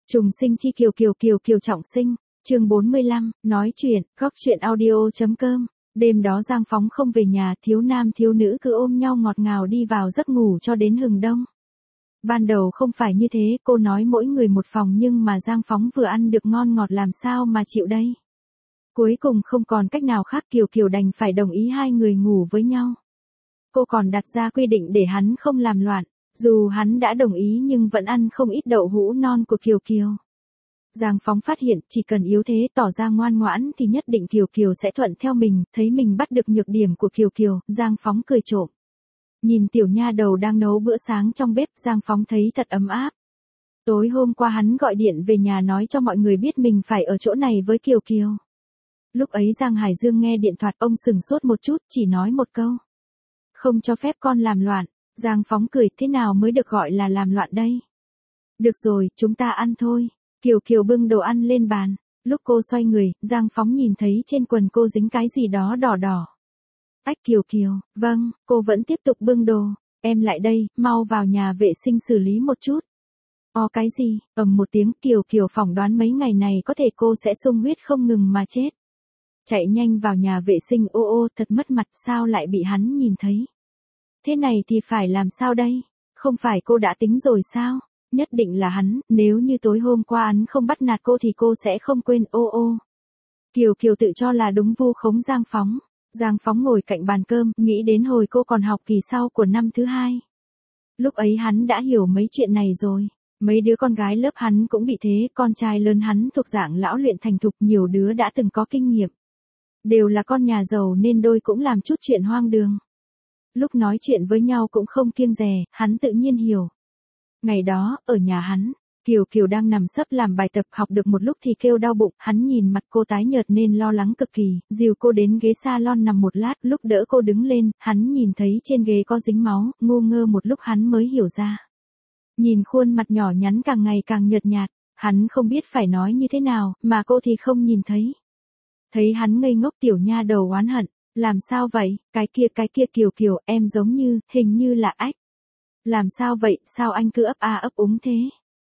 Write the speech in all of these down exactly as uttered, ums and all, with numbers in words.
Trùng sinh chi kiều kiều kiều kiều trọng sinh, chương bốn mươi lăm, nói chuyện, góc chuyện audio.com. Đêm đó Giang Phóng không về nhà, thiếu nam thiếu nữ cứ ôm nhau ngọt ngào đi vào giấc ngủ cho đến hừng đông. Ban đầu không phải như thế, cô nói mỗi người một phòng nhưng mà Giang Phóng vừa ăn được ngon ngọt làm sao mà chịu đây. Cuối cùng không còn cách nào khác, Kiều Kiều đành phải đồng ý hai người ngủ với nhau. Cô còn đặt ra quy định để hắn không làm loạn, dù hắn đã đồng ý nhưng vẫn ăn không ít đậu hũ non của Kiều Kiều. Giang Phóng phát hiện chỉ cần yếu thế tỏ ra ngoan ngoãn thì nhất định Kiều Kiều sẽ thuận theo mình, thấy mình bắt được nhược điểm của Kiều Kiều, Giang Phóng cười trộm. Nhìn tiểu nha đầu đang nấu bữa sáng trong bếp, Giang Phóng thấy thật ấm áp. Tối hôm qua hắn gọi điện về nhà nói cho mọi người biết mình phải ở chỗ này với Kiều Kiều. Lúc ấy Giang Hải Dương nghe điện thoại, ông sừng sốt một chút, chỉ nói một câu. Không cho phép con làm loạn. Giang Phóng cười, thế nào mới được gọi là làm loạn đây? Được rồi, chúng ta ăn thôi. Kiều Kiều bưng đồ ăn lên bàn. Lúc cô xoay người, Giang Phóng nhìn thấy trên quần cô dính cái gì đó đỏ đỏ. Ách Kiều Kiều, vâng, cô vẫn tiếp tục bưng đồ. Em lại đây, mau vào nhà vệ sinh xử lý một chút. O cái gì, ầm một tiếng, Kiều Kiều phỏng đoán mấy ngày này có thể cô sẽ sung huyết không ngừng mà chết. Chạy nhanh vào nhà vệ sinh, ô ô thật mất mặt, sao lại bị hắn nhìn thấy. Thế này thì phải làm sao đây? Không phải cô đã tính rồi sao? Nhất định là hắn, nếu như tối hôm qua hắn không bắt nạt cô thì cô sẽ không quên, ô ô. Kiều Kiều tự cho là đúng vu khống Giang Phóng. Giang Phóng ngồi cạnh bàn cơm, nghĩ đến hồi cô còn học kỳ sau của năm thứ hai. Lúc ấy hắn đã hiểu mấy chuyện này rồi. Mấy đứa con gái lớp hắn cũng bị thế, con trai lớn hắn thuộc dạng lão luyện thành thục, nhiều đứa đã từng có kinh nghiệm. Đều là con nhà giàu nên đôi cũng làm chút chuyện hoang đường. Lúc nói chuyện với nhau cũng không kiêng dè, hắn tự nhiên hiểu. Ngày đó, ở nhà hắn, Kiều Kiều đang nằm sấp làm bài tập, học được một lúc thì kêu đau bụng, hắn nhìn mặt cô tái nhợt nên lo lắng cực kỳ, dìu cô đến ghế salon nằm một lát, lúc đỡ cô đứng lên, hắn nhìn thấy trên ghế có dính máu, ngu ngơ một lúc hắn mới hiểu ra. Nhìn khuôn mặt nhỏ nhắn càng ngày càng nhợt nhạt, hắn không biết phải nói như thế nào, mà cô thì không nhìn thấy. Thấy hắn ngây ngốc, tiểu nha đầu oán hận, làm sao vậy, cái kia cái kia Kiều Kiều, em giống như, hình như là ách. Làm sao vậy, sao anh cứ ấp a ấp úng thế?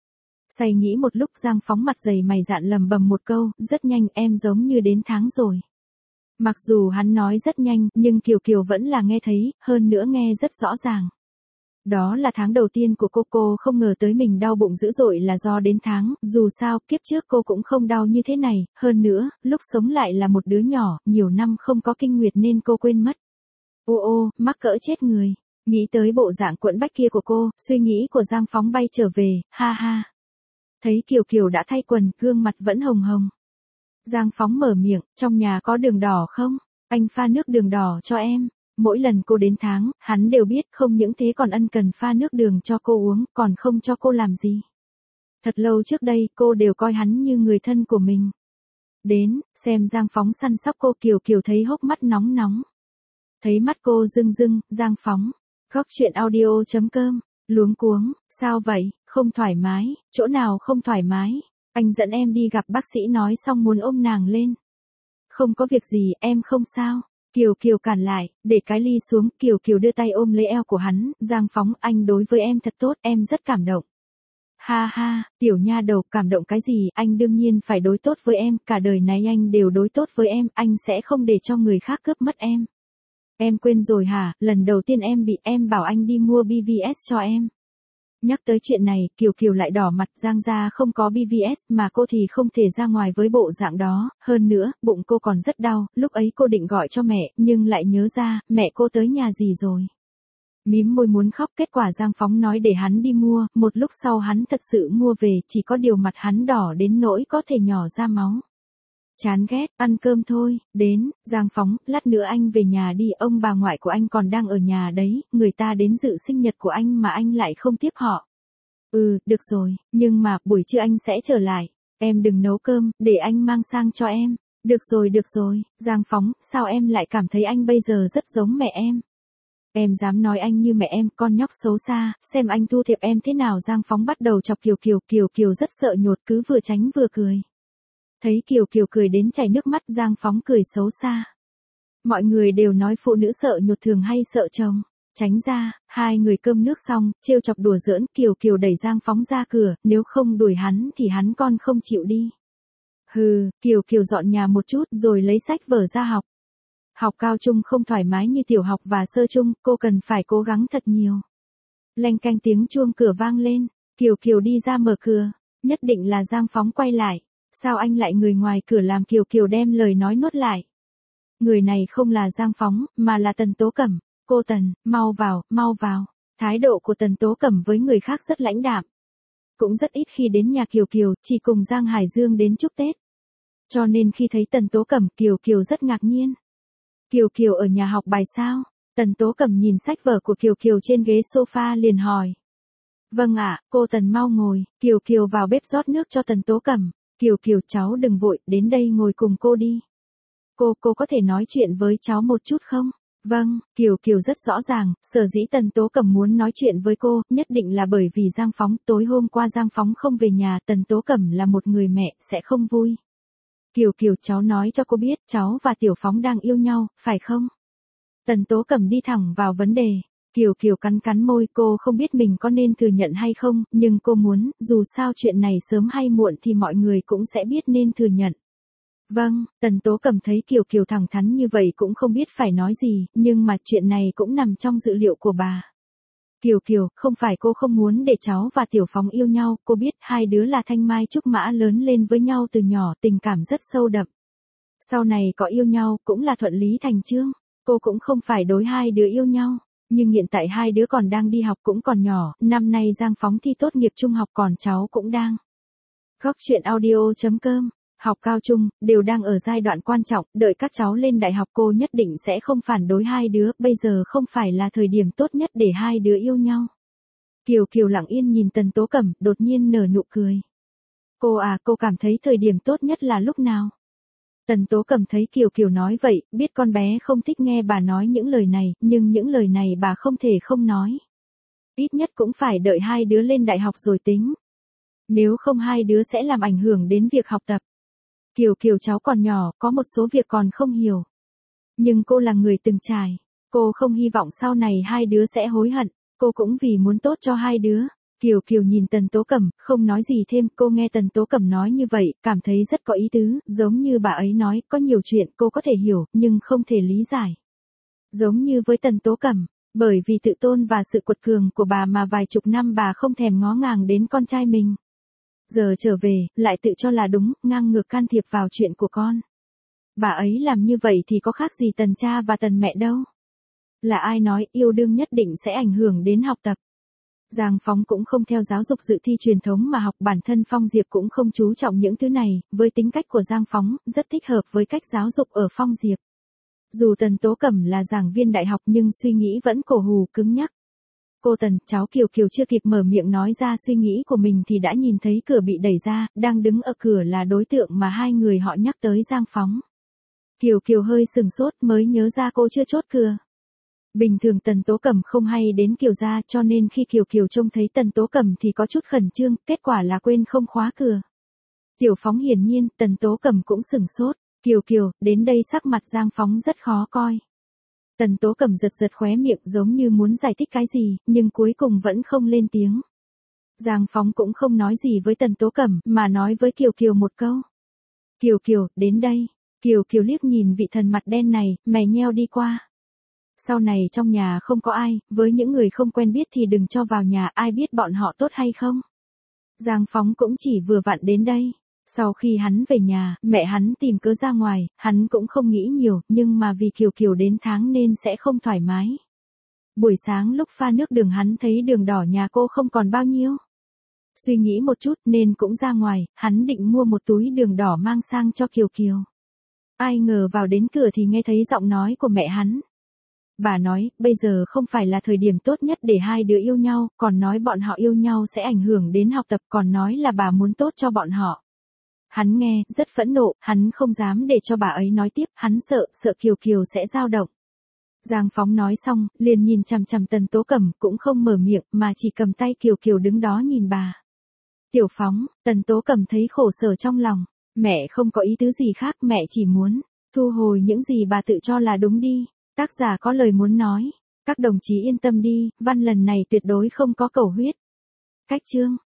Say nghĩ một lúc, Giang Phóng mặt dày mày dạn lầm bầm một câu, rất nhanh, em giống như đến tháng rồi. Mặc dù hắn nói rất nhanh, nhưng Kiều Kiều vẫn là nghe thấy, hơn nữa nghe rất rõ ràng. Đó là tháng đầu tiên của cô, cô không ngờ tới mình đau bụng dữ dội là do đến tháng, dù sao, kiếp trước cô cũng không đau như thế này, hơn nữa, lúc sống lại là một đứa nhỏ, nhiều năm không có kinh nguyệt nên cô quên mất. Ô ô, mắc cỡ chết người. Nghĩ tới bộ dạng quẫn bách kia của cô, suy nghĩ của Giang Phóng bay trở về, ha ha. Thấy Kiều Kiều đã thay quần, gương mặt vẫn hồng hồng. Giang Phóng mở miệng, trong nhà có đường đỏ không? Anh pha nước đường đỏ cho em. Mỗi lần cô đến tháng, hắn đều biết, không những thế còn ân cần pha nước đường cho cô uống, còn không cho cô làm gì. Thật lâu trước đây, cô đều coi hắn như người thân của mình. Đến, xem Giang Phóng săn sóc cô, Kiều Kiều thấy hốc mắt nóng nóng. Thấy mắt cô rưng rưng, Giang Phóng. Góc chuyện audio.com, luống cuống, sao vậy, không thoải mái, chỗ nào không thoải mái, anh dẫn em đi gặp bác sĩ nói xong muốn ôm nàng lên. Không có việc gì, em không sao. Kiều Kiều cản lại, để cái ly xuống, Kiều Kiều đưa tay ôm lấy eo của hắn, Giang Phóng, anh đối với em thật tốt, em rất cảm động. Ha ha, tiểu nha đầu, cảm động cái gì, anh đương nhiên phải đối tốt với em, cả đời này anh đều đối tốt với em, anh sẽ không để cho người khác cướp mất em. Em quên rồi hả, lần đầu tiên em bị, em bảo anh đi mua bê vê ét cho em. Nhắc tới chuyện này, Kiều Kiều lại đỏ mặt, Giang gia không có bê vê ét mà cô thì không thể ra ngoài với bộ dạng đó, hơn nữa, bụng cô còn rất đau, lúc ấy cô định gọi cho mẹ, nhưng lại nhớ ra, mẹ cô tới nhà gì rồi. Mím môi muốn khóc, kết quả Giang Phóng nói để hắn đi mua, một lúc sau hắn thật sự mua về, chỉ có điều mặt hắn đỏ đến nỗi có thể nhỏ ra máu. Chán ghét, ăn cơm thôi, đến, Giang Phóng, lát nữa anh về nhà đi, ông bà ngoại của anh còn đang ở nhà đấy, người ta đến dự sinh nhật của anh mà anh lại không tiếp họ. Ừ, được rồi, nhưng mà, buổi trưa anh sẽ trở lại, em đừng nấu cơm, để anh mang sang cho em. Được rồi, được rồi, Giang Phóng, sao em lại cảm thấy anh bây giờ rất giống mẹ em? Em dám nói anh như mẹ em, con nhóc xấu xa, xem anh thu thập em thế nào. Giang Phóng bắt đầu chọc Kiều Kiều, Kiều Kiều rất sợ nhột, cứ vừa tránh vừa cười. Thấy Kiều Kiều cười đến chảy nước mắt, Giang Phóng cười xấu xa. Mọi người đều nói phụ nữ sợ nhột thường hay sợ chồng. Tránh ra, hai người cơm nước xong, trêu chọc đùa giỡn, Kiều Kiều đẩy Giang Phóng ra cửa, nếu không đuổi hắn thì hắn con không chịu đi. Hừ, Kiều Kiều dọn nhà một chút rồi lấy sách vở ra học. Học cao trung không thoải mái như tiểu học và sơ trung, cô cần phải cố gắng thật nhiều. Leng canh tiếng chuông cửa vang lên, Kiều Kiều đi ra mở cửa, nhất định là Giang Phóng quay lại. Sao anh lại người ngoài cửa làm Kiều Kiều đem lời nói nuốt lại. Người này không là Giang Phóng, mà là Tần Tố Cẩm. Cô Tần, mau vào, mau vào. Thái độ của Tần Tố Cẩm với người khác rất lãnh đạm. Cũng rất ít khi đến nhà Kiều Kiều, chỉ cùng Giang Hải Dương đến chúc Tết. Cho nên khi thấy Tần Tố Cẩm, Kiều Kiều rất ngạc nhiên. Kiều Kiều ở nhà học bài sao? Tần Tố Cẩm nhìn sách vở của Kiều Kiều trên ghế sofa liền hỏi. Vâng ạ, cô Tần mau ngồi. Kiều Kiều vào bếp rót nước cho Tần Tố Cẩm. Kiều Kiều cháu đừng vội, đến đây ngồi cùng cô đi. Cô, cô có thể nói chuyện với cháu một chút không? Vâng, Kiều Kiều rất rõ ràng, sở dĩ Tần Tố Cẩm muốn nói chuyện với cô, nhất định là bởi vì Giang Phóng, tối hôm qua Giang Phóng không về nhà, Tần Tố Cẩm là một người mẹ, sẽ không vui. Kiều Kiều cháu nói cho cô biết, cháu và Tiểu Phóng đang yêu nhau, phải không? Tần Tố Cẩm đi thẳng vào vấn đề. Kiều Kiều cắn cắn môi, cô không biết mình có nên thừa nhận hay không, nhưng cô muốn, dù sao chuyện này sớm hay muộn thì mọi người cũng sẽ biết nên thừa nhận. Vâng, Tần Tố Cẩm thấy Kiều Kiều thẳng thắn như vậy cũng không biết phải nói gì, nhưng mà chuyện này cũng nằm trong dự liệu của bà. Kiều Kiều, không phải cô không muốn để cháu và Tiểu Phóng yêu nhau, cô biết hai đứa là thanh mai trúc mã lớn lên với nhau từ nhỏ, tình cảm rất sâu đậm. Sau này có yêu nhau cũng là thuận lý thành chương, cô cũng không phải đối hai đứa yêu nhau. Nhưng hiện tại hai đứa còn đang đi học cũng còn nhỏ, năm nay Giang Phóng thi tốt nghiệp trung học còn cháu cũng đang. Góc chuyện audio chấm com, học cao trung, đều đang ở giai đoạn quan trọng, đợi các cháu lên đại học cô nhất định sẽ không phản đối hai đứa, bây giờ không phải là thời điểm tốt nhất để hai đứa yêu nhau. Kiều Kiều lặng yên nhìn Tần Tố Cẩm, đột nhiên nở nụ cười. Cô à, cô cảm thấy thời điểm tốt nhất là lúc nào? Tần Tố Cẩm thấy Kiều Kiều nói vậy, biết con bé không thích nghe bà nói những lời này, nhưng những lời này bà không thể không nói. Ít nhất cũng phải đợi hai đứa lên đại học rồi tính. Nếu không hai đứa sẽ làm ảnh hưởng đến việc học tập. Kiều Kiều cháu còn nhỏ, có một số việc còn không hiểu. Nhưng cô là người từng trải. Cô không hy vọng sau này hai đứa sẽ hối hận. Cô cũng vì muốn tốt cho hai đứa. Kiều Kiều nhìn Tần Tố Cẩm, không nói gì thêm, cô nghe Tần Tố Cẩm nói như vậy, cảm thấy rất có ý tứ, giống như bà ấy nói, có nhiều chuyện cô có thể hiểu, nhưng không thể lý giải. Giống như với Tần Tố Cẩm, bởi vì tự tôn và sự cuột cường của bà mà vài chục năm bà không thèm ngó ngàng đến con trai mình. Giờ trở về, lại tự cho là đúng, ngang ngược can thiệp vào chuyện của con. Bà ấy làm như vậy thì có khác gì Tần cha và Tần mẹ đâu. Là ai nói yêu đương nhất định sẽ ảnh hưởng đến học tập. Giang Phóng cũng không theo giáo dục dự thi truyền thống mà học, bản thân Phong Diệp cũng không chú trọng những thứ này, với tính cách của Giang Phóng, rất thích hợp với cách giáo dục ở Phong Diệp. Dù Tần Tố Cẩm là giảng viên đại học nhưng suy nghĩ vẫn cổ hù cứng nhắc. Cô Tần, cháu Kiều Kiều chưa kịp mở miệng nói ra suy nghĩ của mình thì đã nhìn thấy cửa bị đẩy ra, đang đứng ở cửa là đối tượng mà hai người họ nhắc tới Giang Phóng. Kiều Kiều hơi sừng sốt mới nhớ ra cô chưa chốt cửa. Bình thường Tần Tố Cẩm không hay đến Kiều gia cho nên khi Kiều Kiều trông thấy Tần Tố Cẩm thì có chút khẩn trương, kết quả là quên không khóa cửa. Tiểu Phóng hiển nhiên, Tần Tố Cẩm cũng sừng sốt. Kiều Kiều, đến đây sắc mặt Giang Phóng rất khó coi. Tần Tố Cẩm giật giật khóe miệng giống như muốn giải thích cái gì, nhưng cuối cùng vẫn không lên tiếng. Giang Phóng cũng không nói gì với Tần Tố Cẩm, mà nói với Kiều Kiều một câu. Kiều Kiều, đến đây. Kiều Kiều liếc nhìn vị thần mặt đen này, mày nheo đi qua. Sau này trong nhà không có ai, với những người không quen biết thì đừng cho vào nhà, ai biết bọn họ tốt hay không. Giang Phóng cũng chỉ vừa vặn đến đây. Sau khi hắn về nhà, mẹ hắn tìm cớ ra ngoài, hắn cũng không nghĩ nhiều, nhưng mà vì Kiều Kiều đến tháng nên sẽ không thoải mái. Buổi sáng lúc pha nước đường hắn thấy đường đỏ nhà cô không còn bao nhiêu. Suy nghĩ một chút nên cũng ra ngoài, hắn định mua một túi đường đỏ mang sang cho Kiều Kiều. Ai ngờ vào đến cửa thì nghe thấy giọng nói của mẹ hắn. Bà nói, bây giờ không phải là thời điểm tốt nhất để hai đứa yêu nhau, còn nói bọn họ yêu nhau sẽ ảnh hưởng đến học tập, còn nói là bà muốn tốt cho bọn họ. Hắn nghe, rất phẫn nộ, hắn không dám để cho bà ấy nói tiếp, hắn sợ, sợ Kiều Kiều sẽ dao động. Giang Phóng nói xong, liền nhìn chằm chằm Tần Tố Cẩm, cũng không mở miệng, mà chỉ cầm tay Kiều Kiều đứng đó nhìn bà. Tiểu Phóng, Tần Tố Cẩm thấy khổ sở trong lòng, mẹ không có ý tứ gì khác, mẹ chỉ muốn thu hồi những gì bà tự cho là đúng đi. Tác giả có lời muốn nói. Các đồng chí yên tâm đi, văn lần này tuyệt đối không có cầu huyết. Cách chương.